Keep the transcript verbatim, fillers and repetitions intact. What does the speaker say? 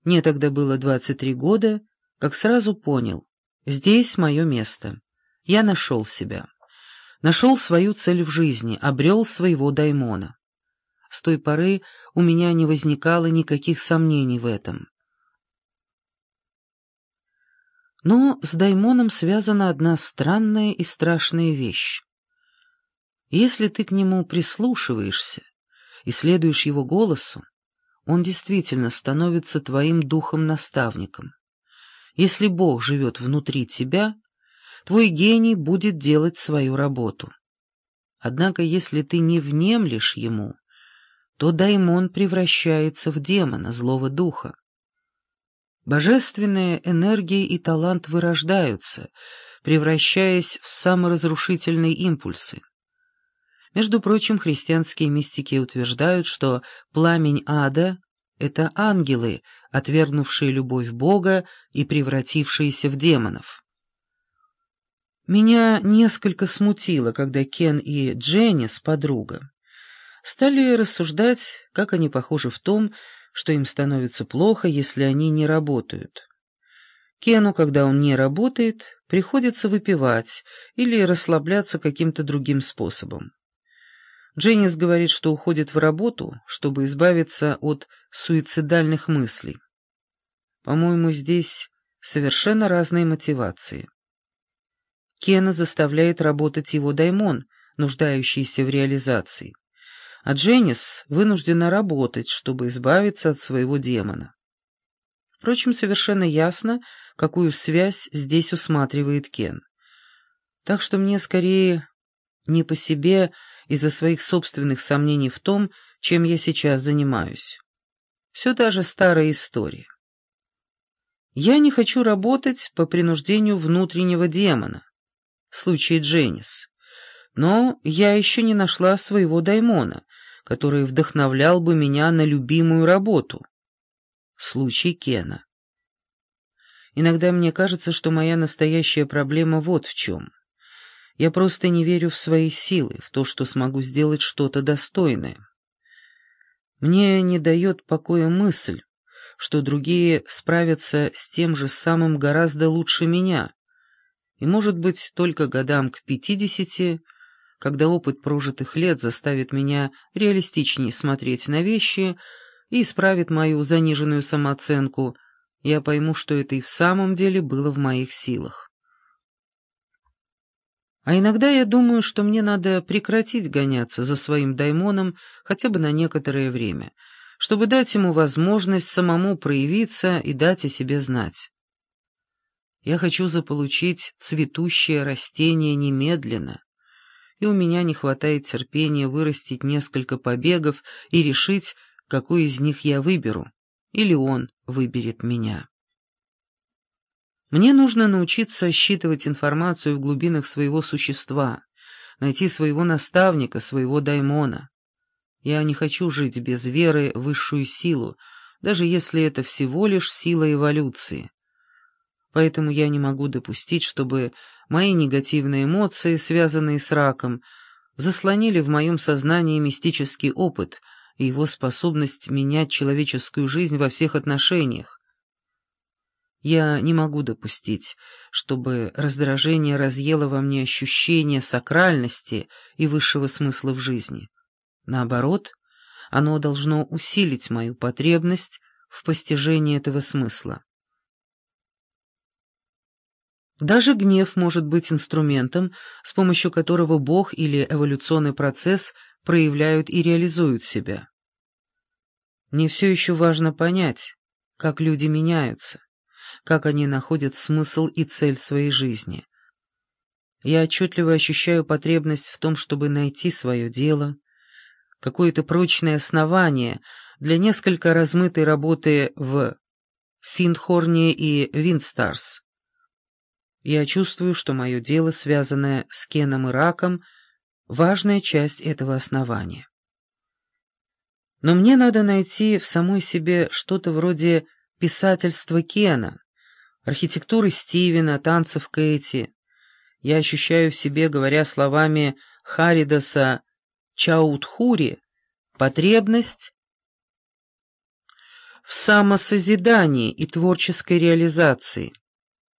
Мне тогда было двадцать три года, как сразу понял, здесь мое место. Я нашел себя. Нашел свою цель в жизни, обрел своего даймона. С той поры у меня не возникало никаких сомнений в этом. Но с даймоном связана одна странная и страшная вещь. Если ты к нему прислушиваешься и следуешь его голосу, он действительно становится твоим духом-наставником. Если Бог живет внутри тебя, твой гений будет делать свою работу. Однако, если ты не внемлешь ему, то даймон превращается в демона, злого духа. Божественная энергия и талант вырождаются, превращаясь в саморазрушительные импульсы. Между прочим, христианские мистики утверждают, что пламень ада — это ангелы, отвергнувшие любовь Бога и превратившиеся в демонов. Меня несколько смутило, когда Кен и Дженнис, подруга, стали рассуждать, как они похожи в том, что им становится плохо, если они не работают. Кену, когда он не работает, приходится выпивать или расслабляться каким-то другим способом. Дженнис говорит, что уходит в работу, чтобы избавиться от суицидальных мыслей. По-моему, здесь совершенно разные мотивации. Кена заставляет работать его даймон, нуждающийся в реализации, а Дженнис вынуждена работать, чтобы избавиться от своего демона. Впрочем, совершенно ясно, какую связь здесь усматривает Кен. Так что мне скорее не по себе из-за своих собственных сомнений в том, чем я сейчас занимаюсь. Все та же старая история. Я не хочу работать по принуждению внутреннего демона, в случае Дженнис, но я еще не нашла своего даймона, который вдохновлял бы меня на любимую работу. Случай Кена. Иногда мне кажется, что моя настоящая проблема вот в чем. Я просто не верю в свои силы, в то, что смогу сделать что-то достойное. Мне не дает покоя мысль, что другие справятся с тем же самым гораздо лучше меня, и, может быть, только годам к пятидесяти, когда опыт прожитых лет заставит меня реалистичнее смотреть на вещи и исправит мою заниженную самооценку, я пойму, что это и в самом деле было в моих силах. А иногда я думаю, что мне надо прекратить гоняться за своим даймоном хотя бы на некоторое время, чтобы дать ему возможность самому проявиться и дать о себе знать. Я хочу заполучить цветущее растение немедленно, и у меня не хватает терпения вырастить несколько побегов и решить, какой из них я выберу, или он выберет меня. Мне нужно научиться считывать информацию в глубинах своего существа, найти своего наставника, своего даймона. Я не хочу жить без веры в высшую силу, даже если это всего лишь сила эволюции. Поэтому я не могу допустить, чтобы мои негативные эмоции, связанные с раком, заслонили в моем сознании мистический опыт и его способность менять человеческую жизнь во всех отношениях. Я не могу допустить, чтобы раздражение разъело во мне ощущение сакральности и высшего смысла в жизни. Наоборот, оно должно усилить мою потребность в постижении этого смысла. Даже гнев может быть инструментом, с помощью которого Бог или эволюционный процесс проявляют и реализуют себя. Мне все еще важно понять, как люди меняются, как они находят смысл и цель своей жизни. Я отчетливо ощущаю потребность в том, чтобы найти свое дело, какое-то прочное основание для несколько размытой работы в Финдхорне и Виндстарс. Я чувствую, что мое дело, связанное с Кеном и раком, важная часть этого основания. Но мне надо найти в самой себе что-то вроде писательства Кена, архитектуры Стивена, танцев Кэти. Я ощущаю в себе, говоря словами Харидаса Чаудхури, потребность в самосозидании и творческой реализации.